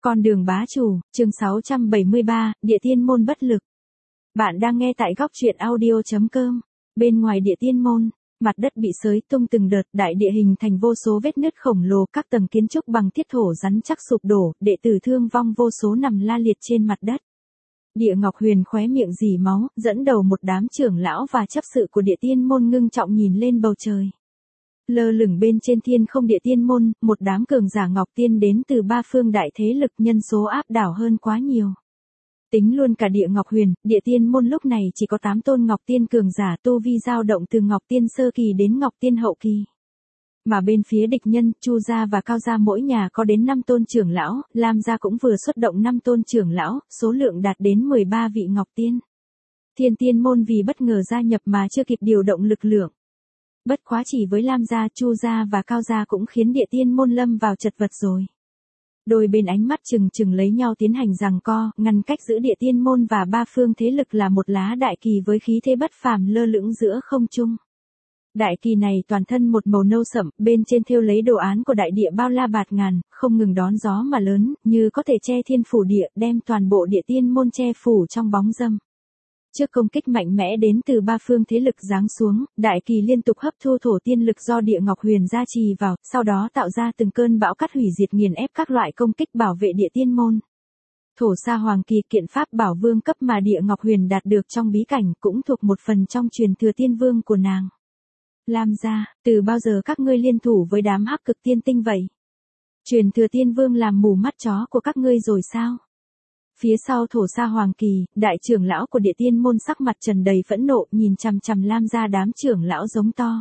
Con đường bá chủ, chương 673, Địa Tiên Môn bất lực. Bạn đang nghe tại góc truyện audio.com. Bên ngoài Địa Tiên Môn, mặt đất bị xới tung từng đợt, đại địa hình thành vô số vết nứt khổng lồ, các tầng kiến trúc bằng thiết thổ rắn chắc sụp đổ, đệ tử thương vong vô số nằm la liệt trên mặt đất. Địa Ngọc Huyền khóe miệng rỉ máu, dẫn đầu một đám trưởng lão và chấp sự của Địa Tiên Môn ngưng trọng nhìn lên bầu trời. Lơ lửng bên trên thiên không Địa Tiên Môn, một đám cường giả Ngọc Tiên đến từ ba phương đại thế lực, nhân số áp đảo hơn quá nhiều. Tính luôn cả Địa Ngọc Huyền, Địa Tiên Môn lúc này chỉ có 8 tôn Ngọc Tiên cường giả, tu vi dao động từ Ngọc Tiên sơ kỳ đến Ngọc Tiên hậu kỳ. Mà bên phía địch nhân, Chu gia và Cao gia mỗi nhà có đến 5 tôn trưởng lão, Lam gia cũng vừa xuất động 5 tôn trưởng lão, số lượng đạt đến 13 vị Ngọc Tiên. Thiên Tiên Môn vì bất ngờ gia nhập mà chưa kịp điều động lực lượng. Bất quá chỉ với Lam gia, Chu gia và Cao gia cũng khiến Địa Tiên Môn lâm vào chật vật rồi. Đôi bên ánh mắt chừng chừng lấy nhau tiến hành giằng co, ngăn cách giữa Địa Tiên Môn và ba phương thế lực là một lá đại kỳ với khí thế bất phàm lơ lửng giữa không trung. Đại kỳ này toàn thân một màu nâu sẫm, bên trên thêu lấy đồ án của đại địa bao la bạt ngàn, không ngừng đón gió mà lớn, như có thể che thiên phủ địa, đem toàn bộ Địa Tiên Môn che phủ trong bóng râm. Trước công kích mạnh mẽ đến từ ba phương thế lực giáng xuống, đại kỳ liên tục hấp thu thổ tiên lực do Địa Ngọc Huyền gia trì vào, sau đó tạo ra từng cơn bão cát hủy diệt nghiền ép các loại công kích bảo vệ Địa Tiên Môn. Thổ Sa Hoàng Kỳ, kiện pháp bảo vương cấp mà Địa Ngọc Huyền đạt được trong bí cảnh, cũng thuộc một phần trong truyền thừa tiên vương của nàng. Lam gia, từ bao giờ các ngươi liên thủ với đám hắc cực tiên tinh vậy? Truyền thừa tiên vương làm mù mắt chó của các ngươi rồi sao? Phía sau Thổ Sa Hoàng Kỳ, đại trưởng lão của Địa Tiên Môn sắc mặt tràn đầy phẫn nộ, nhìn chằm chằm Lam gia đám trưởng lão giống to.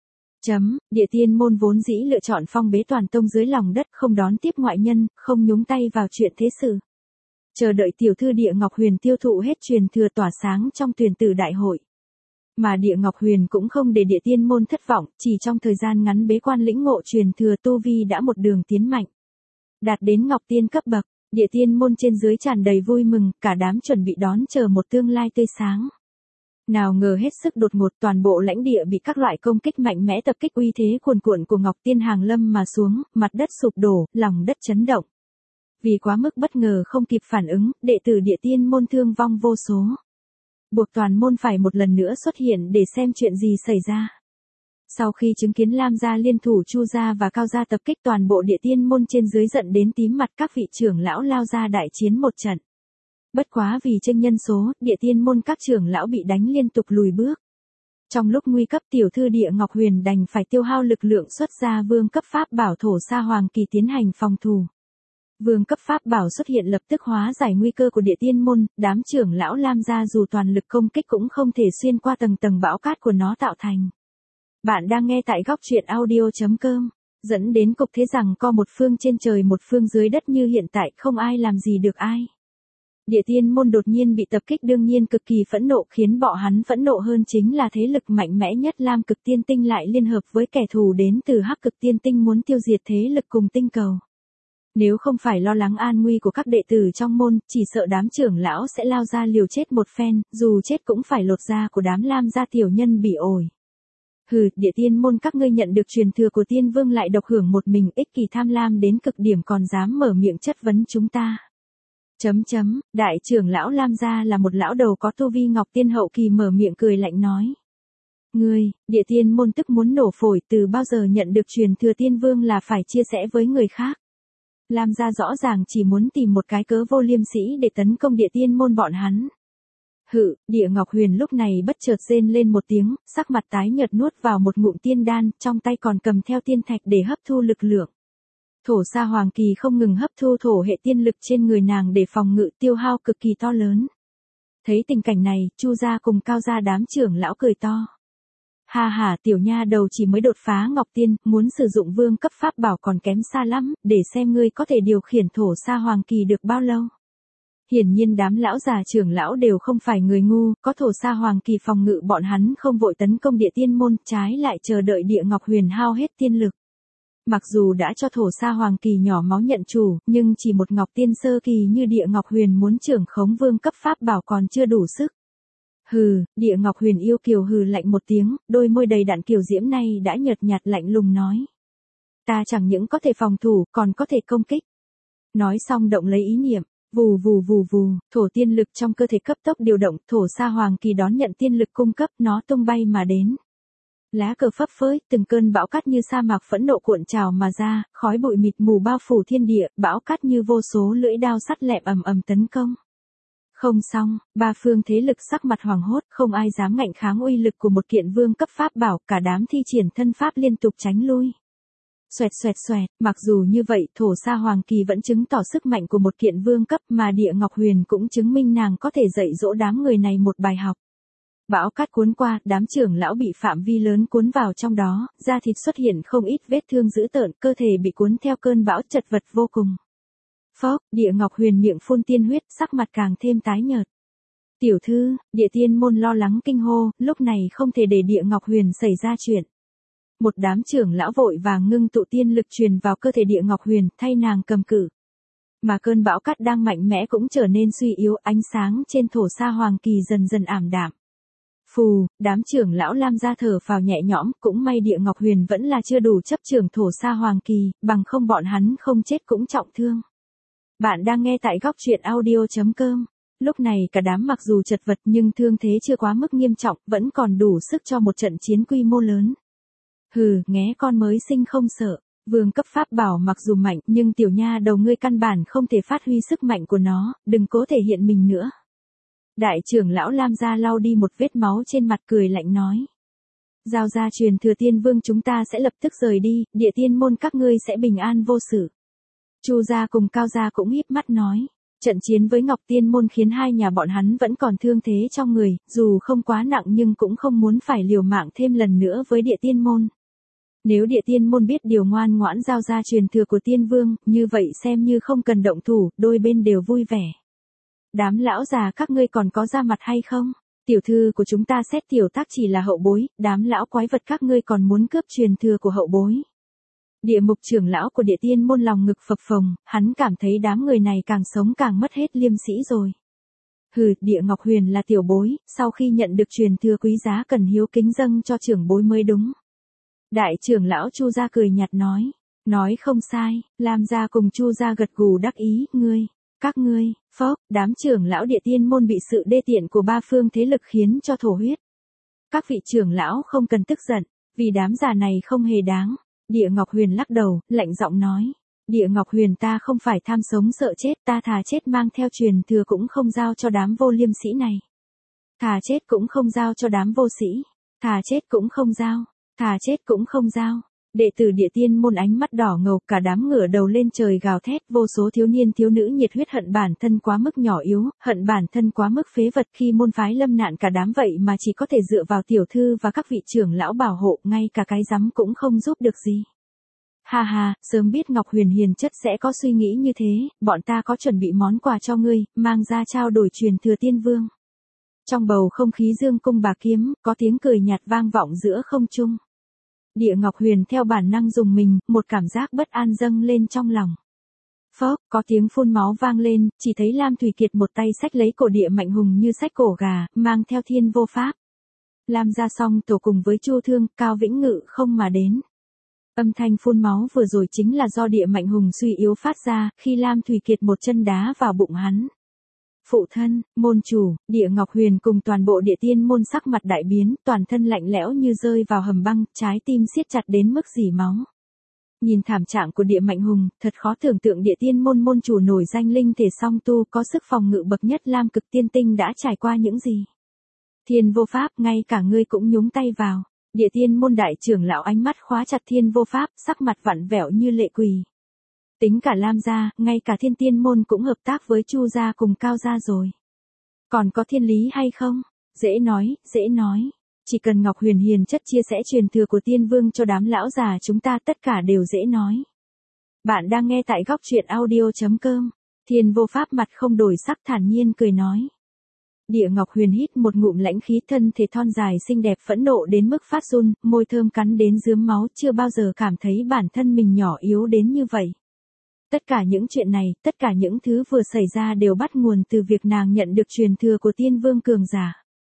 Địa Tiên Môn vốn dĩ lựa chọn phong bế toàn tông dưới lòng đất, không đón tiếp ngoại nhân, không nhúng tay vào chuyện thế sự. Chờ đợi tiểu thư Địa Ngọc Huyền tiêu thụ hết truyền thừa tỏa sáng trong tuyển tử đại hội. Mà Địa Ngọc Huyền cũng không để Địa Tiên Môn thất vọng, chỉ trong thời gian ngắn bế quan lĩnh ngộ truyền thừa, tu vi đã một đường tiến mạnh. Đạt đến Ngọc Tiên cấp bậc. Địa Tiên Môn trên dưới tràn đầy vui mừng, cả đám chuẩn bị đón chờ một tương lai tươi sáng. Nào ngờ hết sức đột ngột, toàn bộ lãnh địa bị các loại công kích mạnh mẽ tập kích, uy thế cuồn cuộn của Ngọc Tiên hàng lâm mà xuống, mặt đất sụp đổ, lòng đất chấn động. Vì quá mức bất ngờ không kịp phản ứng, đệ tử Địa Tiên Môn thương vong vô số. Buộc toàn môn phải một lần nữa xuất hiện để xem chuyện gì xảy ra. Sau khi chứng kiến Lam gia liên thủ Chu gia và Cao gia tập kích, toàn bộ Địa Tiên Môn trên dưới giận đến tím mặt, các vị trưởng lão lao ra đại chiến một trận. Bất quá vì chênh nhân số, Địa Tiên Môn các trưởng lão bị đánh liên tục lùi bước. Trong lúc nguy cấp, tiểu thư Địa Ngọc Huyền đành phải tiêu hao lực lượng xuất ra vương cấp pháp bảo Thổ Sa Hoàng Kỳ tiến hành phòng thủ. Vương cấp pháp bảo xuất hiện lập tức hóa giải nguy cơ của Địa Tiên Môn, đám trưởng lão Lam gia dù toàn lực công kích cũng không thể xuyên qua tầng tầng bão cát của nó tạo thành. Bạn đang nghe tại góc truyện audio.com, dẫn đến cục thế rằng co một phương trên trời một phương dưới đất như hiện tại, không ai làm gì được ai. Địa Tiên Môn đột nhiên bị tập kích đương nhiên cực kỳ phẫn nộ, khiến bọn hắn phẫn nộ hơn chính là thế lực mạnh mẽ nhất Lam Cực Tiên Tinh lại liên hợp với kẻ thù đến từ Hắc Cực Tiên Tinh muốn tiêu diệt thế lực cùng tinh cầu. Nếu không phải lo lắng an nguy của các đệ tử trong môn, chỉ sợ đám trưởng lão sẽ lao ra liều chết một phen, dù chết cũng phải lột da của đám Lam gia tiểu nhân bỉ ổi. Hừ, Địa Tiên Môn các ngươi nhận được truyền thừa của tiên vương lại độc hưởng một mình, ích kỷ tham lam đến cực điểm còn dám mở miệng chất vấn chúng ta. Đại trưởng lão Lam gia là một lão đầu có tu vi Ngọc Tiên hậu kỳ mở miệng cười lạnh nói. Ngươi, Địa Tiên Môn tức muốn nổ phổi, từ bao giờ nhận được truyền thừa tiên vương là phải chia sẻ với người khác. Lam gia rõ ràng chỉ muốn tìm một cái cớ vô liêm sỉ để tấn công Địa Tiên Môn bọn hắn. Hự, Địa Ngọc Huyền lúc này bất chợt rên lên một tiếng, sắc mặt tái nhợt nuốt vào một ngụm tiên đan, trong tay còn cầm theo tiên thạch để hấp thu lực lượng. Thổ Sa Hoàng Kỳ không ngừng hấp thu thổ hệ tiên lực trên người nàng để phòng ngự, tiêu hao cực kỳ to lớn. Thấy tình cảnh này, Chu gia cùng Cao gia đám trưởng lão cười to. Ha ha, tiểu nha đầu chỉ mới đột phá Ngọc Tiên, muốn sử dụng vương cấp pháp bảo còn kém xa lắm, để xem ngươi có thể điều khiển Thổ Sa Hoàng Kỳ được bao lâu. Hiển nhiên đám lão già trưởng lão đều không phải người ngu, có Thổ Sa Hoàng Kỳ phòng ngự bọn hắn không vội tấn công Địa Tiên Môn, trái lại chờ đợi Địa Ngọc Huyền hao hết tiên lực. Mặc dù đã cho Thổ Sa Hoàng Kỳ nhỏ máu nhận chủ, nhưng chỉ một Ngọc Tiên sơ kỳ như Địa Ngọc Huyền muốn trưởng khống vương cấp pháp bảo còn chưa đủ sức. Hừ, Địa Ngọc Huyền yêu kiều hừ lạnh một tiếng, đôi môi đầy đặn kiều diễm này đã nhợt nhạt lạnh lùng nói. Ta chẳng những có thể phòng thủ, còn có thể công kích. Nói xong động lấy ý niệm, vù vù vù vù, thổ tiên lực trong cơ thể cấp tốc điều động, thổ sa hoàng kỳ đón nhận tiên lực cung cấp, nó tung bay mà đến. Lá cờ phấp phới, từng cơn bão cát như sa mạc phẫn nộ cuộn trào mà ra, khói bụi mịt mù bao phủ thiên địa, bão cát như vô số lưỡi đao sắt lẹm ầm ầm tấn công. Không xong, ba phương thế lực sắc mặt hoàng hốt, không ai dám ngạnh kháng uy lực của một kiện vương cấp pháp bảo, cả đám thi triển thân pháp liên tục tránh lui. Xoẹt xoẹt xoẹt, mặc dù như vậy, thổ sa hoàng kỳ vẫn chứng tỏ sức mạnh của một kiện vương cấp mà Địa Ngọc Huyền cũng chứng minh nàng có thể dạy dỗ đám người này một bài học. Bão cát cuốn qua, đám trưởng lão bị phạm vi lớn cuốn vào trong đó, da thịt xuất hiện không ít vết thương dữ tợn, cơ thể bị cuốn theo cơn bão chật vật vô cùng. Phốc, Địa Ngọc Huyền miệng phun tiên huyết, sắc mặt càng thêm tái nhợt. Tiểu thư, Địa Tiên môn lo lắng kinh hô, lúc này không thể để Địa Ngọc Huyền xảy ra chuyện. Một đám trưởng lão vội vàng ngưng tụ tiên lực truyền vào cơ thể Địa Ngọc Huyền, thay nàng cầm cự. Mà cơn bão cát đang mạnh mẽ cũng trở nên suy yếu, ánh sáng trên thổ sa hoàng kỳ dần dần ảm đạm. Phù, đám trưởng lão Lam gia thở phào nhẹ nhõm, cũng may Địa Ngọc Huyền vẫn là chưa đủ chấp trưởng thổ sa hoàng kỳ, bằng không bọn hắn không chết cũng trọng thương. Bạn đang nghe tại góc truyện audio.com. Lúc này cả đám mặc dù chật vật nhưng thương thế chưa quá mức nghiêm trọng, vẫn còn đủ sức cho một trận chiến quy mô lớn. Hừ, nghé con mới sinh không sợ. Vương cấp pháp bảo mặc dù mạnh nhưng tiểu nha đầu ngươi căn bản không thể phát huy sức mạnh của nó, đừng cố thể hiện mình nữa. Đại trưởng lão Lam gia lau đi một vết máu trên mặt cười lạnh nói. Giao ra truyền thừa tiên vương chúng ta sẽ lập tức rời đi, Địa Tiên môn các ngươi sẽ bình an vô sự. Chu gia cùng Cao gia cũng híp mắt nói. Trận chiến với Ngọc Tiên môn khiến hai nhà bọn hắn vẫn còn thương thế trong người, dù không quá nặng nhưng cũng không muốn phải liều mạng thêm lần nữa với Địa Tiên môn. Nếu Địa Tiên môn biết điều ngoan ngoãn giao ra truyền thừa của tiên vương, như vậy xem như không cần động thủ, đôi bên đều vui vẻ. Đám lão già các ngươi còn có ra mặt hay không? Tiểu thư của chúng ta xét tiểu tác chỉ là hậu bối, đám lão quái vật các ngươi còn muốn cướp truyền thừa của hậu bối. Địa mục trưởng lão của Địa Tiên môn lòng ngực phập phồng, hắn cảm thấy đám người này càng sống càng mất hết liêm sĩ rồi. Hừ, Địa Ngọc Huyền là tiểu bối, sau khi nhận được truyền thừa quý giá cần hiếu kính dâng cho trưởng bối mới đúng. Đại trưởng lão Chu gia cười nhạt nói không sai, Lam gia cùng Chu gia gật gù đắc ý, các ngươi, phốc, đám trưởng lão Địa Tiên môn bị sự đê tiện của ba phương thế lực khiến cho thổ huyết. Các vị trưởng lão không cần tức giận, vì đám già này không hề đáng. Địa Ngọc Huyền lắc đầu, lạnh giọng nói. Địa Ngọc Huyền ta không phải tham sống sợ chết, ta thà chết mang theo truyền thừa cũng không giao cho đám vô liêm sĩ này. Thà chết cũng không giao cho đám vô sĩ. Thà chết cũng không giao. Thà chết cũng không giao. Đệ tử Địa Tiên môn ánh mắt đỏ ngầu, cả đám ngửa đầu lên trời gào thét, vô số thiếu niên thiếu nữ nhiệt huyết hận bản thân quá mức nhỏ yếu, hận bản thân quá mức phế vật, khi môn phái lâm nạn cả đám vậy mà chỉ có thể dựa vào tiểu thư và các vị trưởng lão bảo hộ, ngay cả cái rắm cũng không giúp được gì. Ha ha, sớm biết Ngọc Huyền hiền chất sẽ có suy nghĩ như thế, bọn ta có chuẩn bị món quà cho ngươi, mang ra trao đổi truyền thừa tiên vương. Trong bầu không khí dương cung bạc kiếm, có tiếng cười nhạt vang vọng giữa không trung. Địa Ngọc Huyền theo bản năng dùng mình, một cảm giác bất an dâng lên trong lòng. Phốc, có tiếng phun máu vang lên, chỉ thấy Lam Thủy Kiệt một tay xách lấy cổ Địa Mạnh Hùng như xách cổ gà, mang theo thiên vô pháp. Lam gia song tổ cùng với Chu Thương, Cao Vĩnh Ngự không mà đến. Âm thanh phun máu vừa rồi chính là do Địa Mạnh Hùng suy yếu phát ra, khi Lam Thủy Kiệt một chân đá vào bụng hắn. Phụ thân, môn chủ, Địa Ngọc Huyền cùng toàn bộ Địa Tiên môn sắc mặt đại biến, toàn thân lạnh lẽo như rơi vào hầm băng, trái tim siết chặt đến mức rỉ máu. Nhìn thảm trạng của Địa Mạnh Hùng, thật khó tưởng tượng Địa Tiên môn môn chủ nổi danh linh thể song tu có sức phòng ngự bậc nhất Lam Cực Tiên Tinh đã trải qua những gì. Thiên vô pháp, ngay cả ngươi cũng nhúng tay vào. Địa Tiên môn đại trưởng lão ánh mắt khóa chặt thiên vô pháp, sắc mặt vặn vẹo như lệ quỳ. Tính cả Lam gia, ngay cả Thiên Tiên môn cũng hợp tác với Chu gia cùng Cao gia rồi. Còn có thiên lý hay không? Dễ nói. Chỉ cần Ngọc Huyền hiền chất chia sẻ truyền thừa của tiên vương cho đám lão già chúng ta tất cả đều dễ nói. Bạn đang nghe tại góc truyện audio.com. Thiên vô pháp mặt không đổi sắc thản nhiên cười nói. Địa Ngọc Huyền hít một ngụm lãnh khí, thân thể thon dài xinh đẹp phẫn nộ đến mức phát run, môi thơm cắn đến rướm máu, chưa bao giờ cảm thấy bản thân mình nhỏ yếu đến như vậy. Tất cả những chuyện này, tất cả những thứ vừa xảy ra đều bắt nguồn từ việc nàng nhận được truyền thừa của tiên vương cường giả.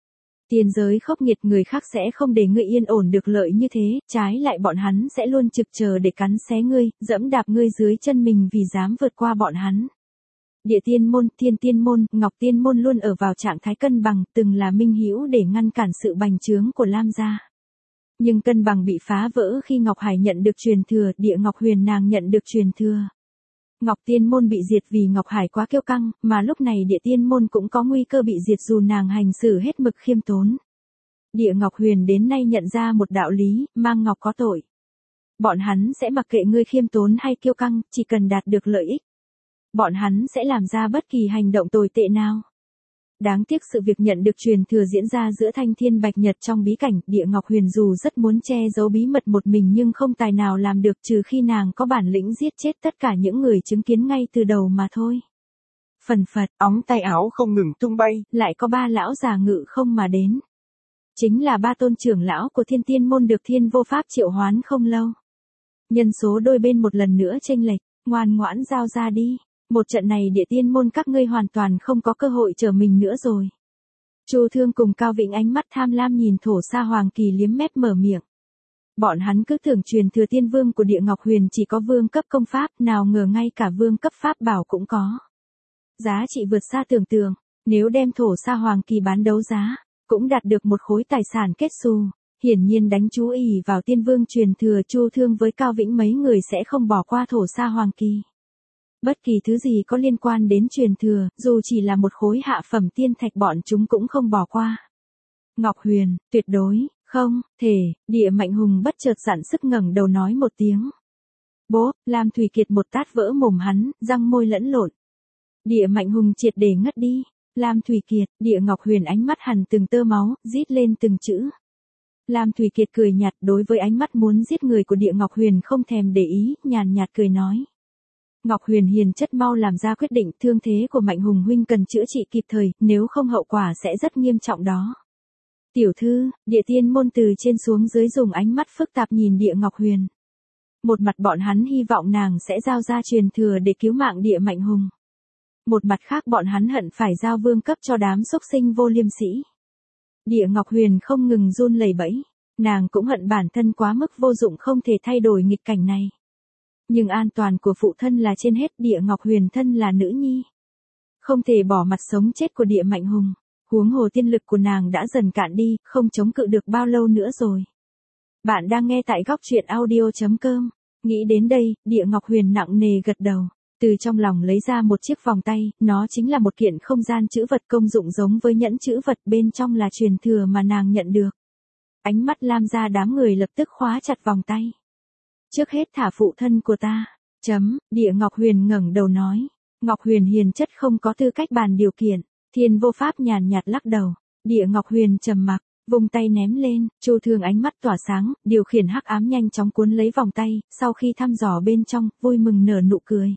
Tiên giới khốc nghiệt, người khác sẽ không để ngươi yên ổn được lợi như thế, trái lại bọn hắn sẽ luôn trực chờ để cắn xé ngươi, dẫm đạp ngươi dưới chân mình vì dám vượt qua bọn hắn. Địa tiên môn, thiên tiên môn, ngọc tiên môn luôn ở vào trạng thái cân bằng, từng là minh hữu để ngăn cản sự bành trướng của Lam gia. Nhưng cân bằng bị phá vỡ khi Ngọc Hải nhận được truyền thừa, Địa Ngọc Huyền nàng nhận được truyền thừa. Ngọc tiên môn bị diệt vì Ngọc Hải quá kiêu căng, mà lúc này địa tiên môn cũng có nguy cơ bị diệt dù nàng hành xử hết mực khiêm tốn. Địa Ngọc Huyền đến nay nhận ra một đạo lý, mang ngọc có tội. Bọn hắn sẽ mặc kệ ngươi khiêm tốn hay kiêu căng, chỉ cần đạt được lợi ích. Bọn hắn sẽ làm ra bất kỳ hành động tồi tệ nào. Đáng tiếc sự việc nhận được truyền thừa diễn ra giữa Thanh Thiên Bạch Nhật trong bí cảnh, Địa Ngọc Huyền dù rất muốn che giấu bí mật một mình nhưng không tài nào làm được trừ khi nàng có bản lĩnh giết chết tất cả những người chứng kiến ngay từ đầu mà thôi. Phần phật, ống tay áo không ngừng tung bay, lại có 3 lão già ngự không mà đến. Chính là 3 tôn trưởng lão của Thiên Tiên môn được Thiên Vô Pháp triệu hoán không lâu. Nhân số đôi bên một lần nữa chênh lệch, ngoan ngoãn giao ra đi. Một trận này địa tiên môn các ngươi hoàn toàn không có cơ hội trở mình nữa rồi. Chu Thương cùng Cao Vĩnh ánh mắt tham lam nhìn Thổ Sa Hoàng Kỳ liếm mép mở miệng. Bọn hắn cứ tưởng truyền thừa tiên vương của Địa Ngọc Huyền chỉ có vương cấp công pháp, nào ngờ ngay cả vương cấp pháp bảo cũng có. Giá trị vượt xa tưởng tượng, nếu đem Thổ Sa Hoàng Kỳ bán đấu giá, cũng đạt được một khối tài sản kết xù. Hiển nhiên đánh chú ý vào tiên vương truyền thừa, Chu Thương với Cao Vĩnh mấy người sẽ không bỏ qua Thổ Sa Hoàng Kỳ. Bất kỳ thứ gì có liên quan đến truyền thừa, dù chỉ là một khối hạ phẩm tiên thạch bọn chúng cũng không bỏ qua. Ngọc Huyền, tuyệt đối, không, thể, Địa Mạnh Hùng bất chợt dặn sức ngẩng đầu nói một tiếng. Bố, Lam Thủy Kiệt một tát vỡ mồm hắn, răng môi lẫn lộn. Địa Mạnh Hùng triệt để ngất đi. Lam Thủy Kiệt, Địa Ngọc Huyền ánh mắt hằn từng tơ máu, rít lên từng chữ. Lam Thủy Kiệt cười nhạt đối với ánh mắt muốn giết người của Địa Ngọc Huyền không thèm để ý, nhàn nhạt cười nói. Ngọc Huyền hiền chất mau làm ra quyết định, thương thế của Mạnh Hùng huynh cần chữa trị kịp thời, nếu không hậu quả sẽ rất nghiêm trọng đó. Tiểu thư, địa tiên môn từ trên xuống dưới dùng ánh mắt phức tạp nhìn Địa Ngọc Huyền. Một mặt bọn hắn hy vọng nàng sẽ giao ra truyền thừa để cứu mạng Địa Mạnh Hùng. Một mặt khác bọn hắn hận phải giao vương cấp cho đám xúc sinh vô liêm sỉ. Địa Ngọc Huyền không ngừng run lẩy bẩy, nàng cũng hận bản thân quá mức vô dụng không thể thay đổi nghịch cảnh này. Nhưng an toàn của phụ thân là trên hết, Địa Ngọc Huyền thân là nữ nhi. Không thể bỏ mặt sống chết của Địa Mạnh Hùng, huống hồ tiên lực của nàng đã dần cạn đi, không chống cự được bao lâu nữa rồi. Bạn đang nghe tại góc truyện audio.com. Nghĩ đến đây, Địa Ngọc Huyền nặng nề gật đầu. Từ trong lòng lấy ra một chiếc vòng tay, nó chính là một kiện không gian trữ vật công dụng giống với nhẫn trữ vật, bên trong là truyền thừa mà nàng nhận được. Ánh mắt Lam gia đám người lập tức khóa chặt vòng tay. Trước hết thả phụ thân của ta. Địa Ngọc Huyền ngẩng đầu nói. Ngọc Huyền hiền chất không có tư cách bàn điều kiện. Thiên Vô Pháp nhàn nhạt lắc đầu. Địa Ngọc Huyền trầm mặc, vùng tay ném lên. Chu Thương ánh mắt tỏa sáng, điều khiển hắc ám nhanh chóng cuốn lấy vòng tay, sau khi thăm dò bên trong, vui mừng nở nụ cười.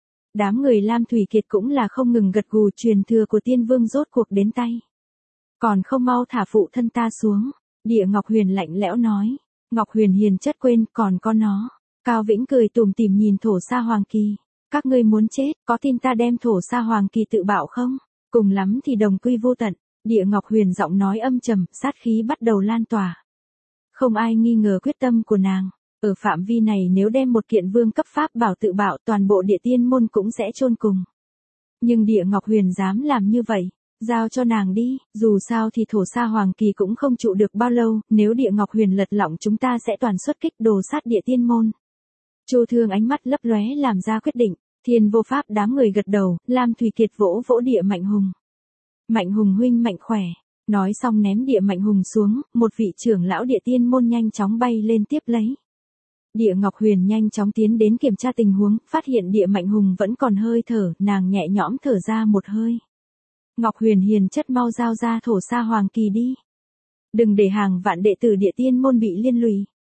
Đám người Lam Thủy Kiệt cũng là không ngừng gật gù, truyền thừa của tiên vương rốt cuộc đến tay. Còn không mau thả phụ thân ta xuống. Địa Ngọc Huyền lạnh lẽo nói. Ngọc Huyền hiền chất quên, còn có nó. Cao Vĩnh cười tủm tỉm nhìn Thổ Sa Hoàng Kỳ. Các ngươi muốn chết, có tin ta đem Thổ Sa Hoàng Kỳ tự bạo không? Cùng lắm thì đồng quy vô tận. Địa Ngọc Huyền giọng nói âm trầm, sát khí bắt đầu lan tỏa. Không ai nghi ngờ quyết tâm của nàng. Ở phạm vi này nếu đem một kiện vương cấp pháp bảo tự bạo, toàn bộ địa tiên môn cũng sẽ chôn cùng. Nhưng Địa Ngọc Huyền dám làm như vậy. Giao cho nàng đi, dù sao thì Thổ Sa Hoàng Kỳ cũng không trụ được bao lâu, nếu Địa Ngọc Huyền lật lọng chúng ta sẽ toàn xuất kích đồ sát địa tiên môn. Chu Thương ánh mắt lấp lóe làm ra quyết định, Thiên Vô Pháp đám người gật đầu, Lam Thủy Kiệt vỗ vỗ Địa Mạnh Hùng. Mạnh Hùng huynh mạnh khỏe, nói xong ném Địa Mạnh Hùng xuống, một vị trưởng lão địa tiên môn nhanh chóng bay lên tiếp lấy. Địa Ngọc Huyền nhanh chóng tiến đến kiểm tra tình huống, phát hiện Địa Mạnh Hùng vẫn còn hơi thở, nàng nhẹ nhõm thở ra một hơi. Ngọc Huyền hiền chất mau giao ra Thổ Sa Hoàng Kỳ đi. Đừng để hàng vạn đệ tử địa tiên môn bị liên lụy.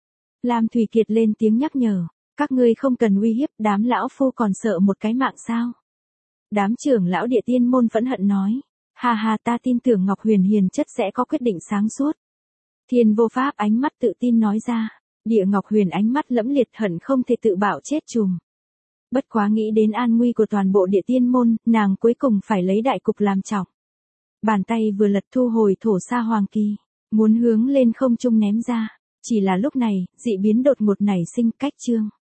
Lam Thủy Kiệt lên tiếng nhắc nhở. Các ngươi không cần uy hiếp, đám lão phu còn sợ một cái mạng sao? Đám trưởng lão địa tiên môn phẫn hận nói. Ha ha, ta tin tưởng Ngọc Huyền hiền chất sẽ có quyết định sáng suốt. Thiên Vô Pháp ánh mắt tự tin nói ra. Địa Ngọc Huyền ánh mắt lẫm liệt hận không thể tự bạo chết chùm. Bất quá nghĩ đến an nguy của toàn bộ địa tiên môn, nàng cuối cùng phải lấy đại cục làm trọng. Bàn tay vừa lật thu hồi thổ sa hoàng kỳ, muốn hướng lên không trung ném ra. Chỉ là lúc này, dị biến đột ngột nảy sinh cách Trương